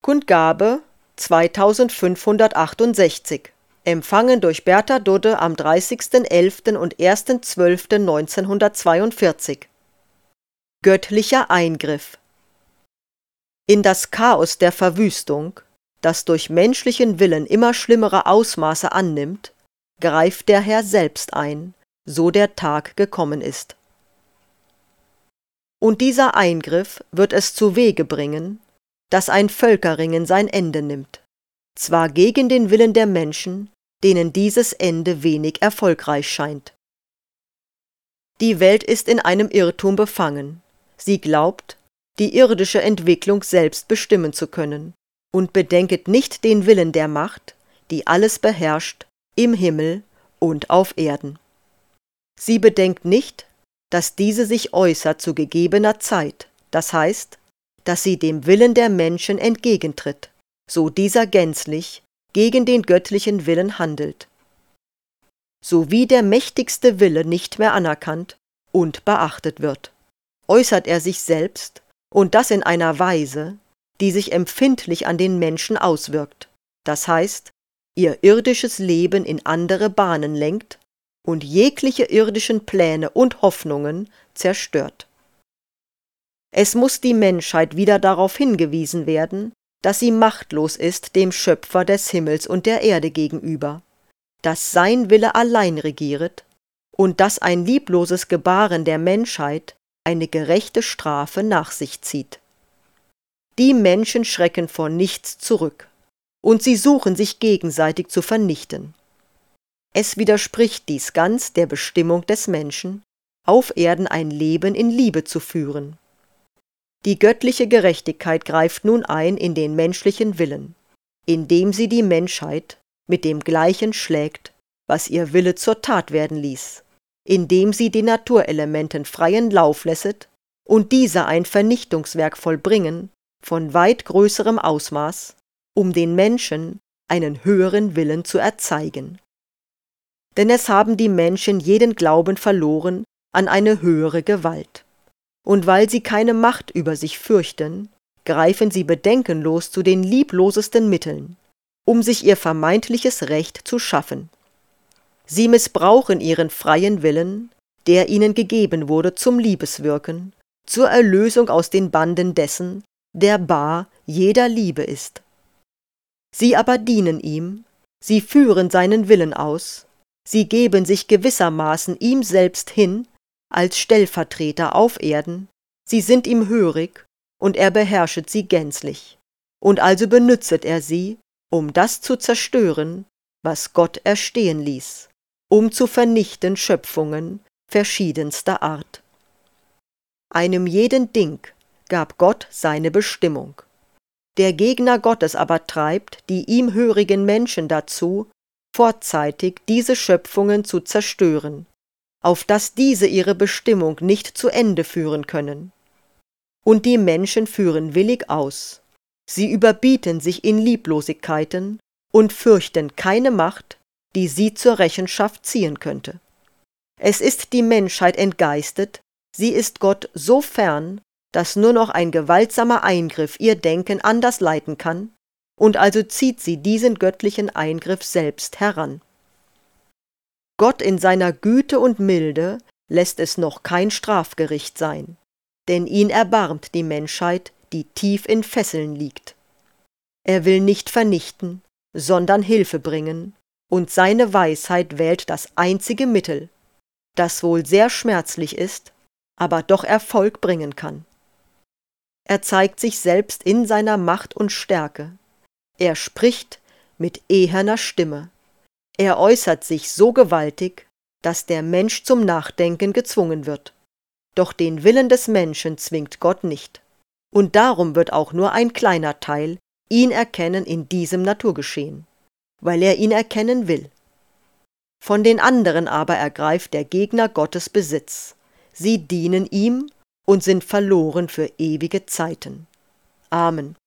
Kundgabe 2568, empfangen durch Bertha Dudde am 30.11. und 1.12.1942. Göttlicher Eingriff. In das Chaos der Verwüstung, das durch menschlichen Willen immer schlimmere Ausmaße annimmt, greift der Herr selbst ein, so der Tag gekommen ist. Und dieser Eingriff wird es zuwege bringen, dass ein Völkerringen sein Ende nimmt, zwar gegen den Willen der Menschen, denen dieses Ende wenig erfolgreich scheint. Die Welt ist in einem Irrtum befangen. Sie glaubt, die irdische Entwicklung selbst bestimmen zu können und bedenket nicht den Willen der Macht, die alles beherrscht, im Himmel und auf Erden. Sie bedenkt nicht, dass diese sich äußert zu gegebener Zeit, das heißt, dass sie dem Willen der Menschen entgegentritt, so dieser gänzlich gegen den göttlichen Willen handelt. So wie der mächtigste Wille nicht mehr anerkannt und beachtet wird, äußert er sich selbst, und das in einer Weise, die sich empfindlich an den Menschen auswirkt, das heißt, ihr irdisches Leben in andere Bahnen lenkt und jegliche irdischen Pläne und Hoffnungen zerstört. Es muß die Menschheit wieder darauf hingewiesen werden, dass sie machtlos ist dem Schöpfer des Himmels und der Erde gegenüber, dass sein Wille allein regieret und dass ein liebloses Gebaren der Menschheit eine gerechte Strafe nach sich zieht. Die Menschen schrecken vor nichts zurück, und sie suchen sich gegenseitig zu vernichten. Es widerspricht dies ganz der Bestimmung des Menschen, auf Erden ein Leben in Liebe zu führen. Die göttliche Gerechtigkeit greift nun ein in den menschlichen Willen, indem sie die Menschheit mit dem Gleichen schlägt, was ihr Wille zur Tat werden ließ, indem sie den Naturelementen freien Lauf lässet und diese ein Vernichtungswerk vollbringen von weit größerem Ausmaß, um den Menschen einen höheren Willen zu erzeigen. Denn es haben die Menschen jeden Glauben verloren an eine höhere Gewalt. Und weil sie keine Macht über sich fürchten, greifen sie bedenkenlos zu den lieblosesten Mitteln, um sich ihr vermeintliches Recht zu schaffen. Sie missbrauchen ihren freien Willen, der ihnen gegeben wurde zum Liebeswirken, zur Erlösung aus den Banden dessen, der bar jeder Liebe ist. Sie aber dienen ihm, sie führen seinen Willen aus, sie geben sich gewissermaßen ihm selbst hin, als Stellvertreter auf Erden, sie sind ihm hörig, und er beherrschet sie gänzlich, und also benützet er sie, um das zu zerstören, was Gott erstehen ließ, um zu vernichten Schöpfungen verschiedenster Art. Einem jeden Ding gab Gott seine Bestimmung. Der Gegner Gottes aber treibt die ihm hörigen Menschen dazu, vorzeitig diese Schöpfungen zu zerstören, auf dass diese ihre Bestimmung nicht zu Ende führen können. Und die Menschen führen willig aus. Sie überbieten sich in Lieblosigkeiten und fürchten keine Macht, die sie zur Rechenschaft ziehen könnte. Es ist die Menschheit entgeistet, sie ist Gott so fern, dass nur noch ein gewaltsamer Eingriff ihr Denken anders leiten kann, und also zieht sie diesen göttlichen Eingriff selbst heran. Gott in seiner Güte und Milde lässt es noch kein Strafgericht sein, denn ihn erbarmt die Menschheit, die tief in Fesseln liegt. Er will nicht vernichten, sondern Hilfe bringen, und seine Weisheit wählt das einzige Mittel, das wohl sehr schmerzlich ist, aber doch Erfolg bringen kann. Er zeigt sich selbst in seiner Macht und Stärke. Er spricht mit eherner Stimme. Er äußert sich so gewaltig, dass der Mensch zum Nachdenken gezwungen wird. Doch den Willen des Menschen zwingt Gott nicht. Und darum wird auch nur ein kleiner Teil ihn erkennen in diesem Naturgeschehen, weil er ihn erkennen will. Von den anderen aber ergreift der Gegner Gottes Besitz. Sie dienen ihm und sind verloren für ewige Zeiten. Amen.